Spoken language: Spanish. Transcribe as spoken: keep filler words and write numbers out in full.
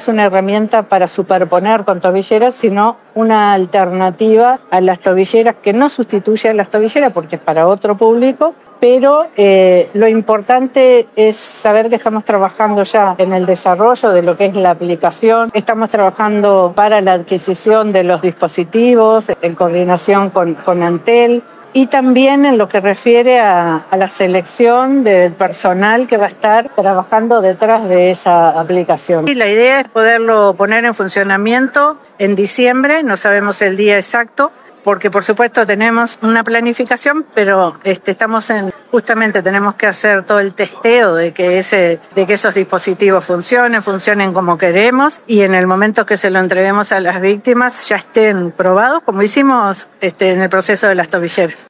es una herramienta para superponer con tobilleras, sino una alternativa a las tobilleras que no sustituye a las tobilleras porque es para otro público, pero eh, lo importante es saber que estamos trabajando ya en el desarrollo de lo que es la aplicación, estamos trabajando para la adquisición de los dispositivos en coordinación con, con Antel, y también en lo que refiere a, a la selección del personal que va a estar trabajando detrás de esa aplicación. Y la idea es poderlo poner en funcionamiento en diciembre, no sabemos el día exacto, porque por supuesto tenemos una planificación, pero este, estamos en, justamente tenemos que hacer todo el testeo de que ese, de que esos dispositivos funcionen, funcionen como queremos, y en el momento que se lo entreguemos a las víctimas ya estén probados, como hicimos este, en el proceso de las tobilleras.